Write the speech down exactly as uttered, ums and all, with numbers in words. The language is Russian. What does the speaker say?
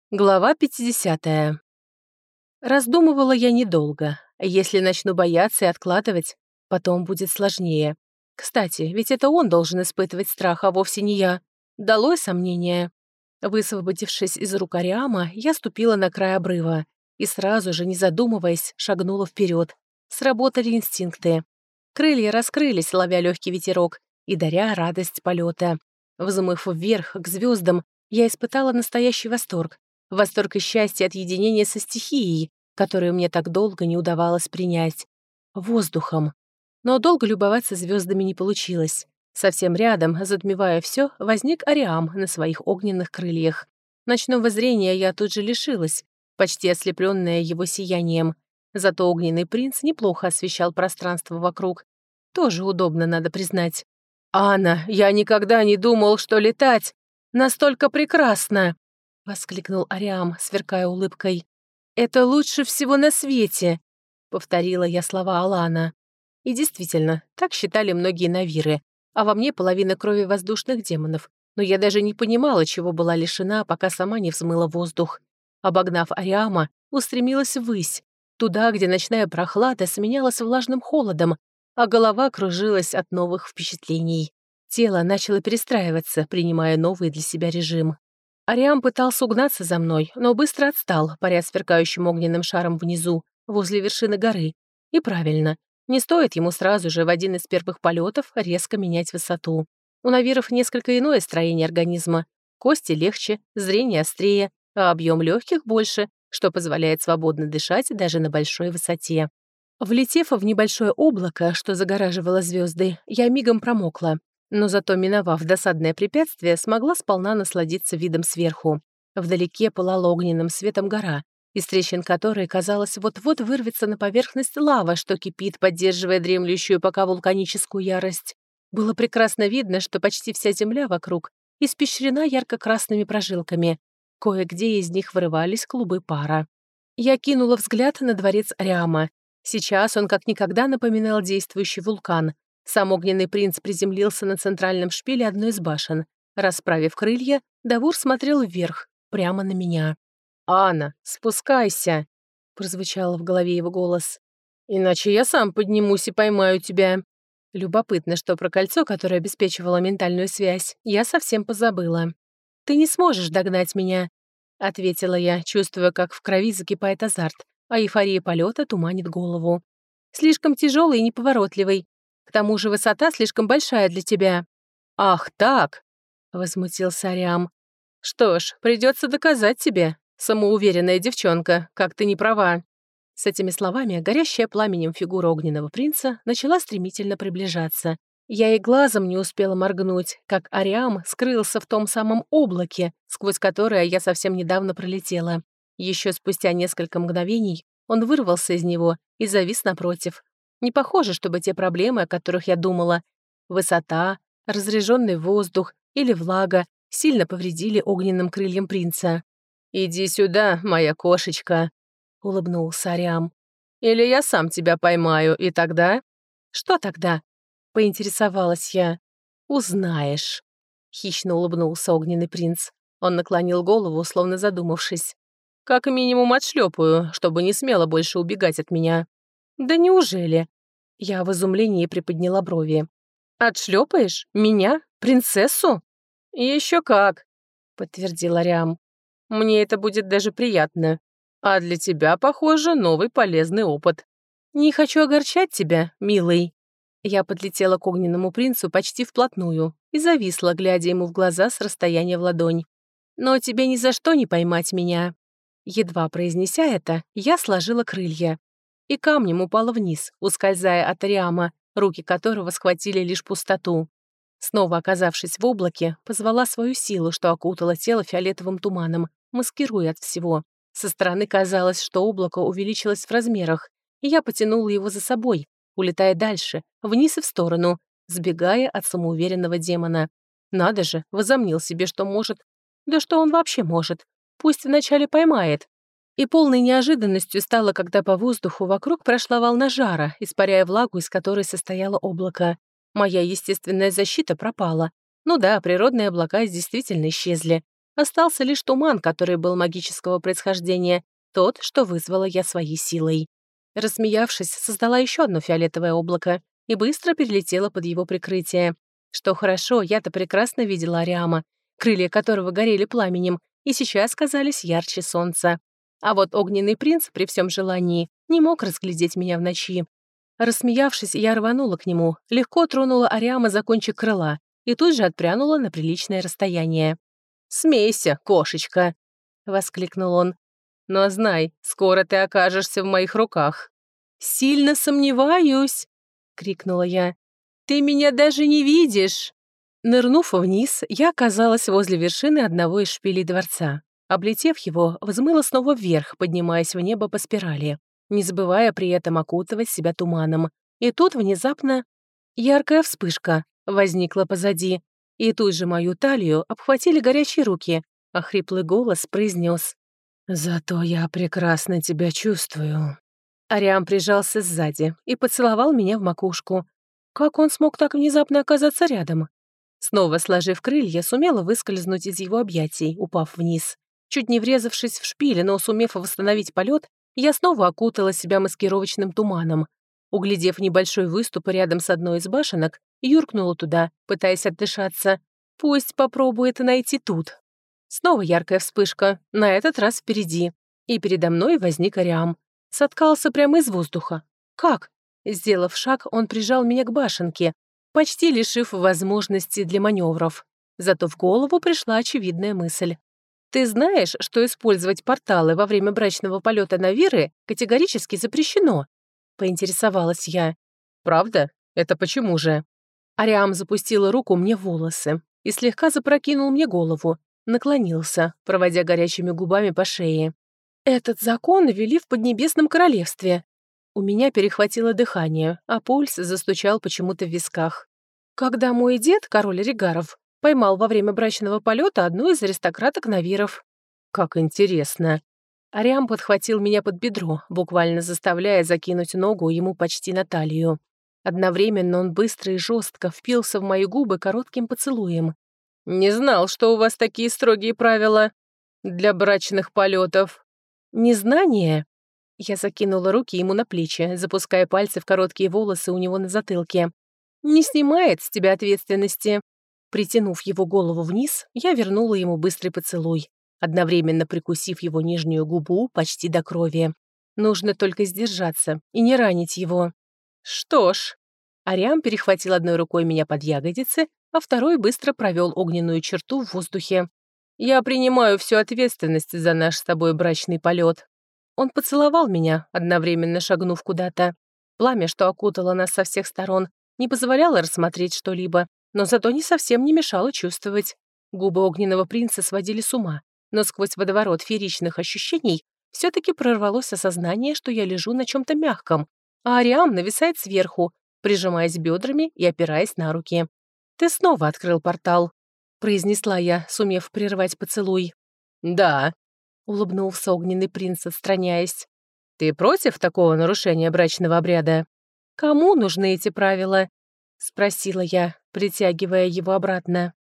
Глава пятидесятая. Раздумывала я недолго. Если начну бояться и откладывать, потом будет сложнее. Кстати, ведь это он должен испытывать страх, а вовсе не я. Долой сомнения. Высвободившись из рук Ариама, я ступила на край обрыва и сразу же, не задумываясь, шагнула вперед. Сработали инстинкты. Крылья раскрылись, ловя легкий ветерок и даря радость полета. Взмыв вверх к звездам, я испытала настоящий восторг. Восторг и счастье от единения со стихией, которую мне так долго не удавалось принять. Воздухом. Но долго любоваться звездами не получилось. Совсем рядом, затмевая все, возник Ариам на своих огненных крыльях. Ночного зрения я тут же лишилась, почти ослепленная его сиянием. Зато огненный принц неплохо освещал пространство вокруг. Тоже удобно, надо признать. «Анна, я никогда не думал, что летать настолько прекрасно!» — воскликнул Ариам, сверкая улыбкой. «Это лучше всего на свете!» — повторила я слова Алана. И действительно, так считали многие навиры, а во мне половина крови воздушных демонов, но я даже не понимала, чего была лишена, пока сама не взмыла воздух. Обогнав Ариама, устремилась ввысь, туда, где ночная прохлада сменялась влажным холодом, а голова кружилась от новых впечатлений. Тело начало перестраиваться, принимая новый для себя режим. Ариам пытался угнаться за мной, но быстро отстал, паря сверкающим огненным шаром внизу, возле вершины горы. И правильно, не стоит ему сразу же в один из первых полетов резко менять высоту. У навиров несколько иное строение организма. Кости легче, зрение острее, а объем легких больше, что позволяет свободно дышать даже на большой высоте. Влетев в небольшое облако, что загораживало звезды, я мигом промокла. Но зато, миновав досадное препятствие, смогла сполна насладиться видом сверху. Вдалеке пылала огненным светом гора, из трещин которой, казалось, вот-вот вырвется на поверхность лава, что кипит, поддерживая дремлющую пока вулканическую ярость. Было прекрасно видно, что почти вся земля вокруг испещрена ярко-красными прожилками. Кое-где из них вырывались клубы пара. Я кинула взгляд на дворец Ариама. Сейчас он как никогда напоминал действующий вулкан. Сам огненный принц приземлился на центральном шпиле одной из башен. Расправив крылья, Давур смотрел вверх, прямо на меня. «Анна, спускайся!» — прозвучал в голове его голос. «Иначе я сам поднимусь и поймаю тебя». Любопытно, что про кольцо, которое обеспечивало ментальную связь, я совсем позабыла. «Ты не сможешь догнать меня», — ответила я, чувствуя, как в крови закипает азарт, а эйфория полета туманит голову. «Слишком тяжелый и неповоротливый. К тому же высота слишком большая для тебя». «Ах, так!» — возмутился Ариам. «Что ж, придется доказать тебе, самоуверенная девчонка, как ты не права». С этими словами горящая пламенем фигура огненного принца начала стремительно приближаться. Я и глазом не успела моргнуть, как Ариам скрылся в том самом облаке, сквозь которое я совсем недавно пролетела. Еще спустя несколько мгновений он вырвался из него и завис напротив. Не похоже, чтобы те проблемы, о которых я думала, высота, разряженный воздух или влага, сильно повредили огненным крыльям принца. «Иди сюда, моя кошечка», — улыбнулся Ариам. «Или я сам тебя поймаю, и тогда...» «Что тогда?» — поинтересовалась я. «Узнаешь», — хищно улыбнулся огненный принц. Он наклонил голову, словно задумавшись. «Как минимум отшлепаю, чтобы не смело больше убегать от меня». «Да неужели?» Я в изумлении приподняла брови. «Отшлепаешь? Меня? Принцессу?» «Еще как», — подтвердил Ариам. «Мне это будет даже приятно. А для тебя, похоже, новый полезный опыт». «Не хочу огорчать тебя, милый». Я подлетела к огненному принцу почти вплотную и зависла, глядя ему в глаза с расстояния в ладонь. «Но тебе ни за что не поймать меня». Едва произнеся это, я сложила крылья и камнем упала вниз, ускользая от Ариама, руки которого схватили лишь пустоту. Снова оказавшись в облаке, позвала свою силу, что окутала тело фиолетовым туманом, маскируя от всего. Со стороны казалось, что облако увеличилось в размерах, и я потянула его за собой, улетая дальше, вниз и в сторону, сбегая от самоуверенного демона. Надо же, возомнил себе, что может. Да что он вообще может? Пусть вначале поймает. И полной неожиданностью стало, когда по воздуху вокруг прошла волна жара, испаряя влагу, из которой состояло облако. Моя естественная защита пропала. Ну да, природные облака действительно исчезли. Остался лишь туман, который был магического происхождения, тот, что вызвала я своей силой. Рассмеявшись, создала еще одно фиолетовое облако и быстро перелетела под его прикрытие. Что хорошо, я-то прекрасно видела Ариама, крылья которого горели пламенем и сейчас казались ярче солнца. А вот огненный принц, при всем желании, не мог разглядеть меня в ночи. Рассмеявшись, я рванула к нему, легко тронула Ариама за кончик крыла и тут же отпрянула на приличное расстояние. «Смейся, кошечка!» — воскликнул он. «Но знай, скоро ты окажешься в моих руках». «Сильно сомневаюсь!» — крикнула я. «Ты меня даже не видишь!» Нырнув вниз, я оказалась возле вершины одного из шпилей дворца. Облетев его, взмыла снова вверх, поднимаясь в небо по спирали, не забывая при этом окутывать себя туманом. И тут внезапно яркая вспышка возникла позади, и тут же мою талию обхватили горячие руки, а хриплый голос произнес: «Зато я прекрасно тебя чувствую». Ариам прижался сзади и поцеловал меня в макушку. Как он смог так внезапно оказаться рядом? Снова сложив крылья, сумела выскользнуть из его объятий, упав вниз. Чуть не врезавшись в шпили, но сумев восстановить полет, я снова окутала себя маскировочным туманом. Углядев небольшой выступ рядом с одной из башенок, юркнула туда, пытаясь отдышаться. Пусть попробует найти тут. Снова яркая вспышка, на этот раз впереди. И передо мной возник Ариам. Соткался прямо из воздуха. Как? Сделав шаг, он прижал меня к башенке, почти лишив возможности для маневров. Зато в голову пришла очевидная мысль. «Ты знаешь, что использовать порталы во время брачного полета на Виры категорически запрещено?» — поинтересовалась я. «Правда? Это почему же?» Ариам запустил руку мне в волосы и слегка запрокинул мне голову, наклонился, проводя горячими губами по шее. «Этот закон ввели в Поднебесном королевстве». У меня перехватило дыхание, а пульс застучал почему-то в висках. Когда мой дед, король Ригаров, поймал во время брачного полета одну из аристократок Навиров. Как интересно. Ариам подхватил меня под бедро, буквально заставляя закинуть ногу ему почти на талию. Одновременно он быстро и жестко впился в мои губы коротким поцелуем. «Не знал, что у вас такие строгие правила для брачных полетов». «Незнание?» Я закинула руки ему на плечи, запуская пальцы в короткие волосы у него на затылке. «Не снимает с тебя ответственности». Притянув его голову вниз, я вернула ему быстрый поцелуй, одновременно прикусив его нижнюю губу почти до крови. Нужно только сдержаться и не ранить его. «Что ж...» Ариам перехватил одной рукой меня под ягодицы, а второй быстро провел огненную черту в воздухе. «Я принимаю всю ответственность за наш с тобой брачный полет». Он поцеловал меня, одновременно шагнув куда-то. Пламя, что окутало нас со всех сторон, не позволяло рассмотреть что-либо, но зато не совсем не мешало чувствовать. Губы огненного принца сводили с ума, но сквозь водоворот фееричных ощущений все-таки прорвалось осознание, что я лежу на чем-то мягком, а Ариам нависает сверху, прижимаясь бедрами и опираясь на руки. «Ты снова открыл портал», — произнесла я, сумев прервать поцелуй. «Да», — улыбнулся огненный принц, отстраняясь. «Ты против такого нарушения брачного обряда?» «Кому нужны эти правила?» — спросила я, притягивая его обратно.